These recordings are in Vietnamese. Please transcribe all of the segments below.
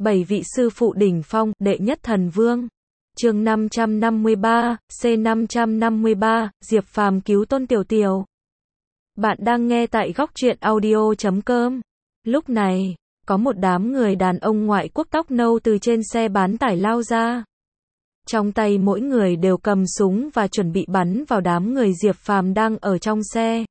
7 vị sư phụ đỉnh phong, đệ nhất thần vương. Chương 553, C553, Diệp Phàm cứu Tôn Tiểu Tiểu. Bạn đang nghe tại góc truyện audio.com. Lúc này, có một đám người đàn ông ngoại quốc tóc nâu từ trên xe bán tải lao ra. Trong tay mỗi người đều cầm súng và chuẩn bị bắn vào đám người Diệp Phàm đang ở trong xe.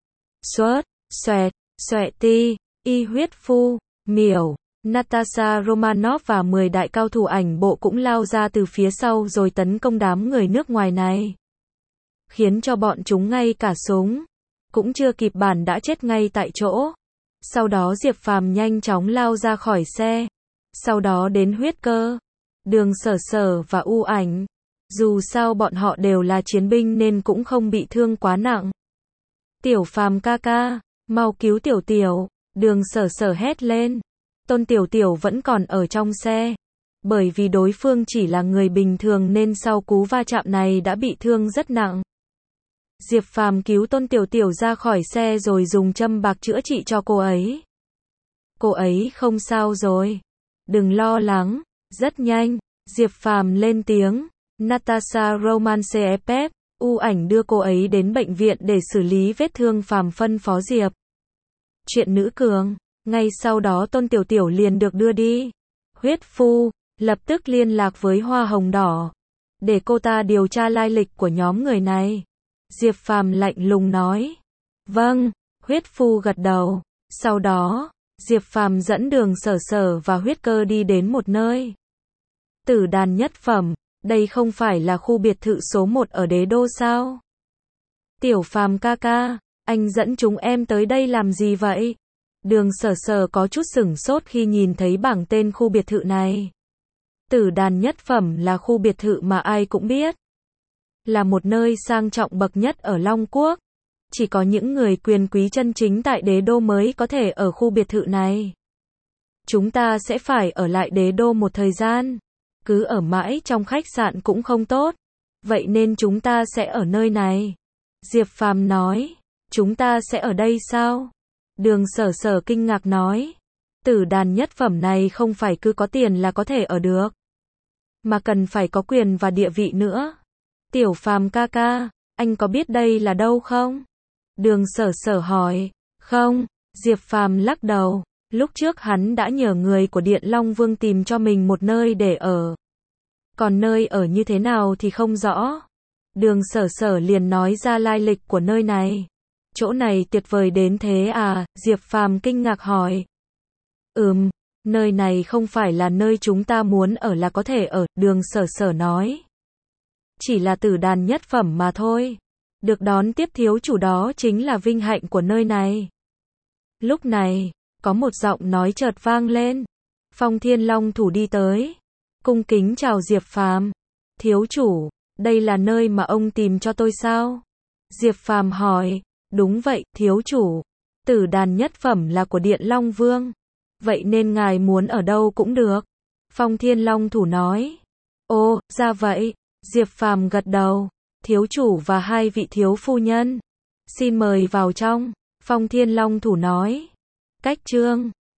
Xoát, xoẹt, xoẹt ti, y huyết phu, miểu, Natasha Romanoff và 10 đại cao thủ ảnh bộ cũng lao ra từ phía sau rồi tấn công đám người nước ngoài này. Khiến cho bọn chúng ngay cả súng cũng chưa kịp bắn đã chết ngay tại chỗ. Sau đó Diệp Phàm nhanh chóng lao ra khỏi xe. Sau đó đến Huyết Cơ, Đường Sở Sở và U Ảnh. Dù sao bọn họ đều là chiến binh nên cũng không bị thương quá nặng. Tiểu Phàm ca ca, mau cứu Tiểu Tiểu, Đường Sở Sở hét lên. Tôn Tiểu Tiểu vẫn còn ở trong xe. Bởi vì đối phương chỉ là người bình thường nên sau cú va chạm này đã bị thương rất nặng. Diệp Phàm cứu Tôn Tiểu Tiểu ra khỏi xe rồi dùng châm bạc chữa trị cho cô ấy. Cô ấy không sao rồi. Đừng lo lắng. Rất nhanh, Diệp Phàm lên tiếng. Natasha Romanoff, U Ảnh đưa cô ấy đến bệnh viện để xử lý vết thương Phàm phân phó Diệp. Chuyện nữ cường. Ngay sau đó Tôn Tiểu Tiểu liền được đưa đi. Huyết Phu lập tức liên lạc với Hoa Hồng Đỏ để cô ta điều tra lai lịch của nhóm người này. Diệp Phàm lạnh lùng nói. Vâng, Huyết Phu gật đầu. Sau đó, Diệp Phàm dẫn Đường Sở Sở và Huyết Cơ đi đến một nơi. Tử đàn nhất phẩm, đây không phải là khu biệt thự số 1 ở Đế Đô sao? Tiểu Phàm ca ca, anh dẫn chúng em tới đây làm gì vậy? Đường Sở Sở có chút sửng sốt khi nhìn thấy bảng tên khu biệt thự này. Tử đàn nhất phẩm là khu biệt thự mà ai cũng biết. Là một nơi sang trọng bậc nhất ở Long Quốc. Chỉ có những người quyền quý chân chính tại Đế Đô mới có thể ở khu biệt thự này. Chúng ta sẽ phải ở lại Đế Đô một thời gian. Cứ ở mãi trong khách sạn cũng không tốt. Vậy nên chúng ta sẽ ở nơi này. Diệp Phàm nói. Chúng ta sẽ ở đây sao? Đường Sở Sở kinh ngạc nói. Tử đàn nhất phẩm này không phải cứ có tiền là có thể ở được. Mà cần phải có quyền và địa vị nữa. Tiểu Phàm ca ca, anh có biết đây là đâu không? Đường Sở Sở hỏi. Không, Diệp Phàm lắc đầu. Lúc trước hắn đã nhờ người của Điện Long Vương tìm cho mình một nơi để ở. Còn nơi ở như thế nào thì không rõ. Đường Sở Sở liền nói ra lai lịch của nơi này. Chỗ này tuyệt vời đến thế à? Diệp Phàm kinh ngạc hỏi. Nơi này không phải là nơi chúng ta muốn ở là có thể ở, Đường Sở Sở nói. Chỉ là tử đàn nhất phẩm mà thôi. Được đón tiếp thiếu chủ đó chính là vinh hạnh của nơi này. Lúc này, có một giọng nói chợt vang lên. Phong Thiên Long thủ đi tới. Cung kính chào Diệp Phàm. Thiếu chủ, đây là nơi mà ông tìm cho tôi sao? Diệp Phàm hỏi. Đúng vậy, thiếu chủ. Tử đàn nhất phẩm là của Điện Long Vương. Vậy nên ngài muốn ở đâu cũng được. Phong Thiên Long thủ nói. Ồ, ra vậy. Diệp Phàm gật đầu. Thiếu chủ và hai vị thiếu phu nhân. Xin mời vào trong. Phong Thiên Long thủ nói. Cách chương